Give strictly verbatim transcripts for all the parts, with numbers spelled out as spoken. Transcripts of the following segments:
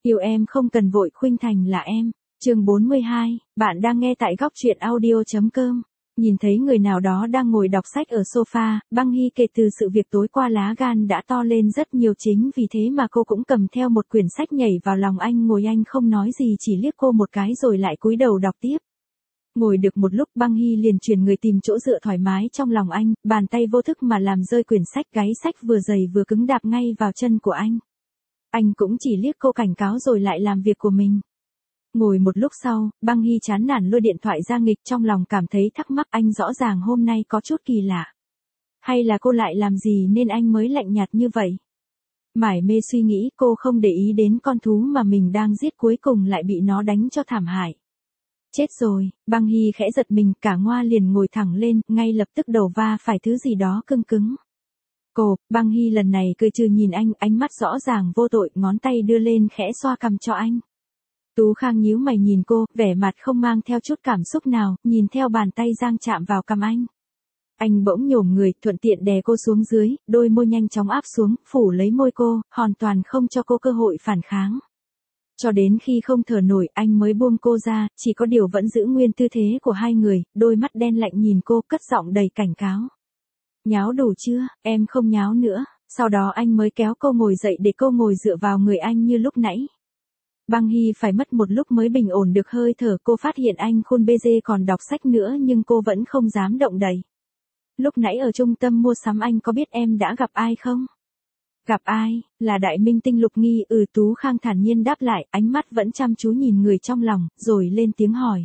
Yêu em không cần vội khuynh thành là em. Chương bốn mươi hai, bạn đang nghe tại góc truyện audio.com. Nhìn thấy người nào đó đang ngồi đọc sách ở sofa, Băng Hy kể từ sự việc tối qua lá gan đã to lên rất nhiều, chính vì thế mà cô cũng cầm theo một quyển sách nhảy vào lòng anh ngồi. Anh không nói gì, chỉ liếc cô một cái rồi lại cúi đầu đọc tiếp. Ngồi được một lúc, Băng Hy liền chuyển người tìm chỗ dựa thoải mái trong lòng anh, bàn tay vô thức mà làm rơi quyển sách, gáy sách vừa dày vừa cứng đạp ngay vào chân của anh. Anh cũng chỉ liếc cô cảnh cáo rồi lại làm việc của mình. Ngồi một lúc sau, Băng Hy chán nản lôi điện thoại ra nghịch, trong lòng cảm thấy thắc mắc, anh rõ ràng hôm nay có chút kỳ lạ. Hay là cô lại làm gì nên anh mới lạnh nhạt như vậy? Mải mê suy nghĩ, cô không để ý đến con thú mà mình đang giết cuối cùng lại bị nó đánh cho thảm hại. Chết rồi, Băng Hy khẽ giật mình, cả ngoa liền ngồi thẳng lên, ngay lập tức đầu va phải thứ gì đó cứng cứng. Cô, Băng Hy lần này cười trừ nhìn anh, ánh mắt rõ ràng vô tội, ngón tay đưa lên khẽ xoa cằm cho anh. Tú Khang nhíu mày nhìn cô, vẻ mặt không mang theo chút cảm xúc nào, nhìn theo bàn tay giang chạm vào cằm anh. Anh bỗng nhổm người, thuận tiện đè cô xuống dưới, đôi môi nhanh chóng áp xuống, phủ lấy môi cô, hoàn toàn không cho cô cơ hội phản kháng. Cho đến khi không thở nổi, anh mới buông cô ra, chỉ có điều vẫn giữ nguyên tư thế của hai người, đôi mắt đen lạnh nhìn cô, cất giọng đầy cảnh cáo. Nháo đủ chưa, em không nháo nữa. Sau đó anh mới kéo cô ngồi dậy để cô ngồi dựa vào người anh như lúc nãy. Băng Hy phải mất một lúc mới bình ổn được hơi thở, cô phát hiện anh khôn bê dê còn đọc sách nữa nhưng cô vẫn không dám động đậy. Lúc nãy ở trung tâm mua sắm anh có biết em đã gặp ai không? Gặp ai, là đại minh tinh Lục Nghi. Ừ, Tú Khang thản nhiên đáp lại, ánh mắt vẫn chăm chú nhìn người trong lòng, rồi lên tiếng hỏi.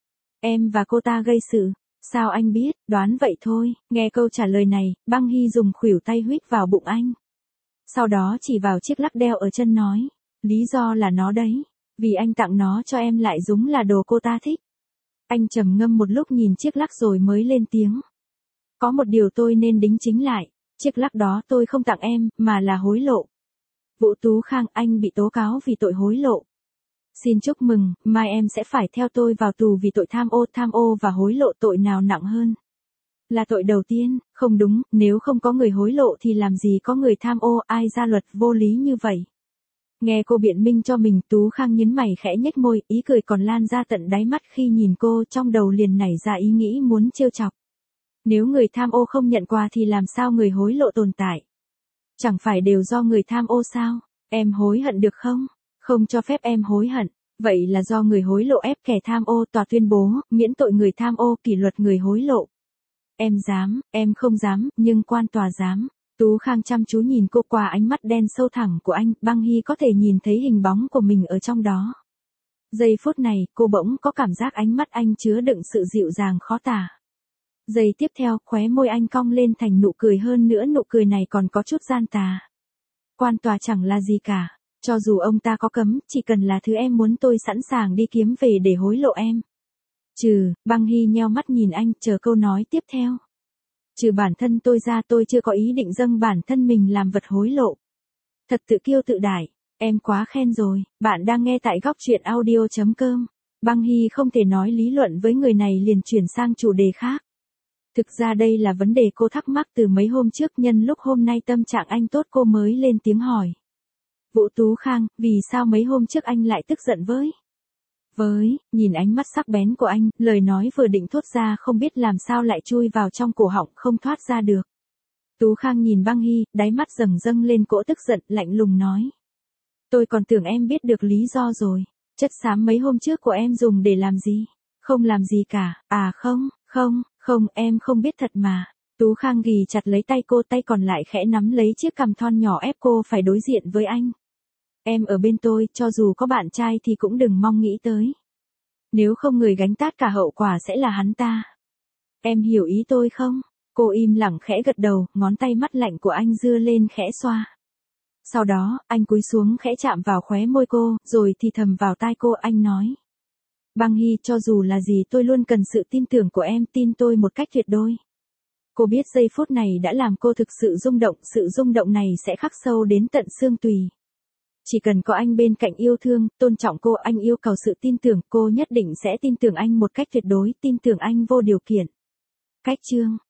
Em và cô ta gây sự, sao anh biết, đoán vậy thôi. Nghe câu trả lời này, Băng Hy dùng khuỷu tay huýt vào bụng anh. Sau đó chỉ vào chiếc lắc đeo ở chân nói, lý do là nó đấy, vì anh tặng nó cho em lại đúng là đồ cô ta thích. Anh trầm ngâm một lúc nhìn chiếc lắc rồi mới lên tiếng. Có một điều tôi nên đính chính lại. Chiếc lắc đó tôi không tặng em, mà là hối lộ. Vũ Tú Khang, anh bị tố cáo vì tội hối lộ. Xin chúc mừng, mai em sẽ phải theo tôi vào tù vì tội tham ô. Tham ô và hối lộ, tội nào nặng hơn? Là tội đầu tiên, không đúng, nếu không có người hối lộ thì làm gì có người tham ô, ai ra luật vô lý như vậy? Nghe cô biện minh cho mình, Tú Khang nhếch mày khẽ nhếch môi, ý cười còn lan ra tận đáy mắt khi nhìn cô, trong đầu liền nảy ra ý nghĩ muốn trêu chọc. Nếu người tham ô không nhận quà thì làm sao người hối lộ tồn tại? Chẳng phải đều do người tham ô sao? Em hối hận được không? Không cho phép em hối hận. Vậy là do người hối lộ ép kẻ tham ô. Tòa tuyên bố, miễn tội người tham ô, kỷ luật người hối lộ. Em dám, em không dám, nhưng quan tòa dám. Tú Khang chăm chú nhìn cô qua ánh mắt đen sâu thẳm của anh, Băng Hy có thể nhìn thấy hình bóng của mình ở trong đó. Giây phút này, cô bỗng có cảm giác ánh mắt anh chứa đựng sự dịu dàng khó tả. Giây tiếp theo, khóe môi anh cong lên thành nụ cười, hơn nữa nụ cười này còn có chút gian tà. Quan tòa chẳng là gì cả, cho dù ông ta có cấm, chỉ cần là thứ em muốn tôi sẵn sàng đi kiếm về để hối lộ em. Trừ, Băng Hy nheo mắt nhìn anh, chờ câu nói tiếp theo. Trừ bản thân tôi ra, tôi chưa có ý định dâng bản thân mình làm vật hối lộ. Thật tự kiêu tự đại, em quá khen rồi. Bạn đang nghe tại góc truyện audio.com. Băng Hy không thể nói lý luận với người này, liền chuyển sang chủ đề khác. Thực ra đây là vấn đề cô thắc mắc từ mấy hôm trước, nhân lúc hôm nay tâm trạng anh tốt cô mới lên tiếng hỏi. Vũ Tú Khang, vì sao mấy hôm trước anh lại tức giận với? Với, nhìn ánh mắt sắc bén của anh, lời nói vừa định thốt ra không biết làm sao lại chui vào trong cổ họng không thoát ra được. Tú Khang nhìn Băng Hy, đáy mắt dâng dâng lên cỗ tức giận, lạnh lùng nói. Tôi còn tưởng em biết được lý do rồi. Chất xám mấy hôm trước của em dùng để làm gì? Không làm gì cả, à không, không. Không, em không biết thật mà. Tú Khang ghì chặt lấy tay cô, tay còn lại khẽ nắm lấy chiếc cằm thon nhỏ ép cô phải đối diện với anh. Em ở bên tôi, cho dù có bạn trai thì cũng đừng mong nghĩ tới. Nếu không người gánh tát cả hậu quả sẽ là hắn ta. Em hiểu ý tôi không? Cô im lặng khẽ gật đầu, ngón tay mắt lạnh của anh dưa lên khẽ xoa. Sau đó, anh cúi xuống khẽ chạm vào khóe môi cô, rồi thì thầm vào tai cô, anh nói. Băng Hy, cho dù là gì tôi luôn cần sự tin tưởng của em, tin tôi một cách tuyệt đối. Cô biết giây phút này đã làm cô thực sự rung động, sự rung động này sẽ khắc sâu đến tận xương tùy. Chỉ cần có anh bên cạnh yêu thương, tôn trọng cô, anh yêu cầu sự tin tưởng, cô nhất định sẽ tin tưởng anh một cách tuyệt đối, tin tưởng anh vô điều kiện. Cách chương,